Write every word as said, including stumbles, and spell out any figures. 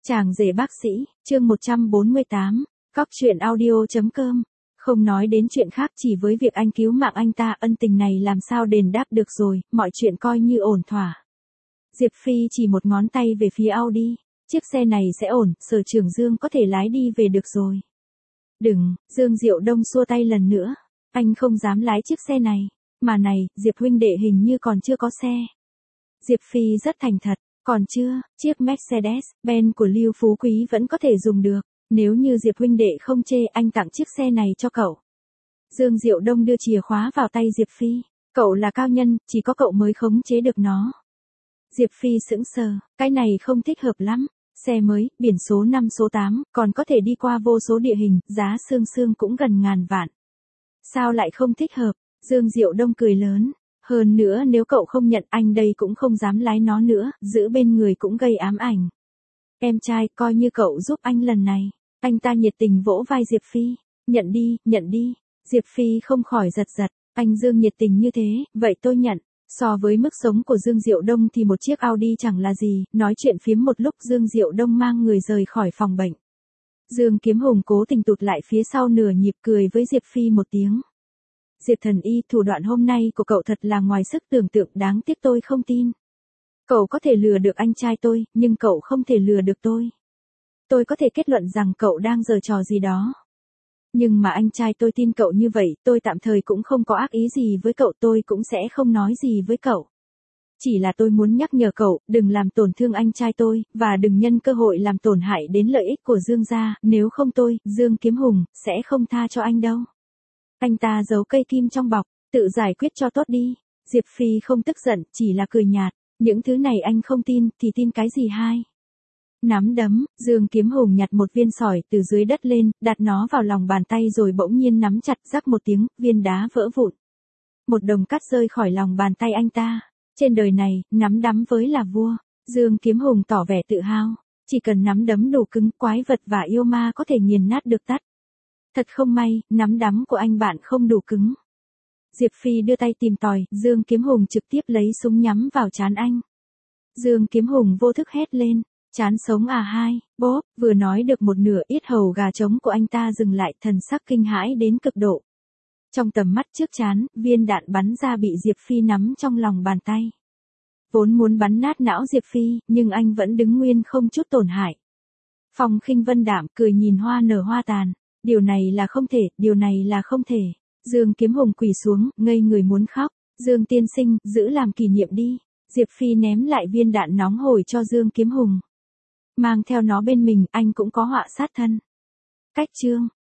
Chàng rể bác sĩ, chương một trăm bốn mươi tám, Cóc truyện audio chấm com. Không nói đến chuyện khác, chỉ với việc anh cứu mạng anh ta, ân tình này làm sao đền đáp được rồi, mọi chuyện coi như ổn thỏa. Diệp Phi chỉ một ngón tay về phía Audi, chiếc xe này sẽ ổn, Sở Trưởng Dương có thể lái đi về được rồi. Đừng, Dương Diệu Đông xua tay lần nữa, anh không dám lái chiếc xe này, mà này, Diệp huynh đệ hình như còn chưa có xe. Diệp Phi rất thành thật. Còn chưa, chiếc Mercedes-Benz của Lưu Phú Quý vẫn có thể dùng được, nếu như Diệp huynh đệ không chê anh tặng chiếc xe này cho cậu. Dương Diệu Đông đưa chìa khóa vào tay Diệp Phi, cậu là cao nhân, chỉ có cậu mới khống chế được nó. Diệp Phi sững sờ, cái này không thích hợp lắm, xe mới, biển số năm số tám, còn có thể đi qua vô số địa hình, giá xương xương cũng gần ngàn vạn. Sao lại không thích hợp? Dương Diệu Đông cười lớn. Hơn nữa nếu cậu không nhận anh đây cũng không dám lái nó nữa, giữ bên người cũng gây ám ảnh. Em trai, coi như cậu giúp anh lần này. Anh ta nhiệt tình vỗ vai Diệp Phi. Nhận đi, nhận đi. Diệp Phi không khỏi giật giật. Anh Dương nhiệt tình như thế, vậy tôi nhận. So với mức sống của Dương Diệu Đông thì một chiếc Audi chẳng là gì. Nói chuyện phiếm một lúc Dương Diệu Đông mang người rời khỏi phòng bệnh. Dương Kiếm Hùng cố tình tụt lại phía sau nửa nhịp, cười với Diệp Phi một tiếng. Diệp thần y, thủ đoạn hôm nay của cậu thật là ngoài sức tưởng tượng, đáng tiếc tôi không tin. Cậu có thể lừa được anh trai tôi, nhưng cậu không thể lừa được tôi. Tôi có thể kết luận rằng cậu đang giở trò gì đó. Nhưng mà anh trai tôi tin cậu như vậy, tôi tạm thời cũng không có ác ý gì với cậu, tôi cũng sẽ không nói gì với cậu. Chỉ là tôi muốn nhắc nhở cậu, đừng làm tổn thương anh trai tôi, và đừng nhân cơ hội làm tổn hại đến lợi ích của Dương gia, nếu không tôi, Dương Kiếm Hùng, sẽ không tha cho anh đâu. Anh ta giấu cây kim trong bọc, tự giải quyết cho tốt đi. Diệp Phi không tức giận, chỉ là cười nhạt. Những thứ này anh không tin, thì tin cái gì hai? Nắm đấm, Dương Kiếm Hùng nhặt một viên sỏi từ dưới đất lên, đặt nó vào lòng bàn tay rồi bỗng nhiên nắm chặt, rắc một tiếng, viên đá vỡ vụn. Một đồng cát rơi khỏi lòng bàn tay anh ta. Trên đời này, nắm đấm với là vua. Dương Kiếm Hùng tỏ vẻ tự hào. Chỉ cần nắm đấm đủ cứng, quái vật và yêu ma có thể nghiền nát được tắt. Thật không may, nắm đấm của anh bạn không đủ cứng. Diệp Phi đưa tay tìm tòi, Dương Kiếm Hùng trực tiếp lấy súng nhắm vào trán anh. Dương Kiếm Hùng vô thức hét lên, chán sống à hai, bốp, vừa nói được một nửa, yết hầu gà trống của anh ta dừng lại, thần sắc kinh hãi đến cực độ. Trong tầm mắt trước trán, viên đạn bắn ra bị Diệp Phi nắm trong lòng bàn tay. Vốn muốn bắn nát não Diệp Phi, nhưng anh vẫn đứng nguyên không chút tổn hại. Phong Khinh Vân đạm cười nhìn hoa nở hoa tàn. Điều này là không thể, điều này là không thể. Dương Kiếm Hùng quỳ xuống, ngây người muốn khóc. Dương tiên sinh, giữ làm kỷ niệm đi. Diệp Phi ném lại viên đạn nóng hổi cho Dương Kiếm Hùng. Mang theo nó bên mình, anh cũng có họa sát thân. Cách chương.